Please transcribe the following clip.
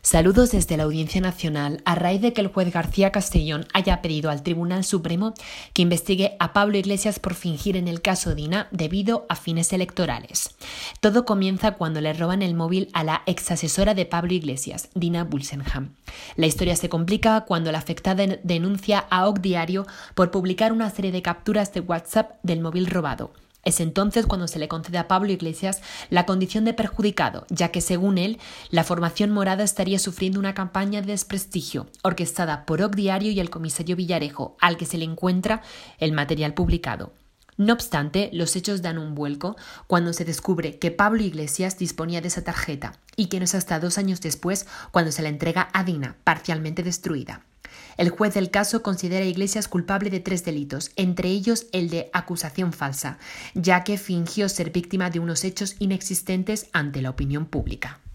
Saludos desde la Audiencia Nacional a raíz de que el juez García Castellón haya pedido al Tribunal Supremo que investigue a Pablo Iglesias por fingir en el caso Dina debido a fines electorales. Todo comienza cuando le roban el móvil a la exasesora de Pablo Iglesias, Dina Bulsenham. La historia se complica cuando la afectada denuncia a OK Diario por publicar una serie de capturas de WhatsApp del móvil robado. Es entonces cuando se le concede a Pablo Iglesias la condición de perjudicado, ya que según él, la formación morada estaría sufriendo una campaña de desprestigio orquestada por OK Diario y el comisario Villarejo, al que se le encuentra el material publicado. No obstante, los hechos dan un vuelco cuando se descubre que Pablo Iglesias disponía de esa tarjeta y que no es hasta 2 años después cuando se la entrega a Dina, parcialmente destruida. El juez del caso considera a Iglesias culpable de 3 delitos, entre ellos el de acusación falsa, ya que fingió ser víctima de unos hechos inexistentes ante la opinión pública.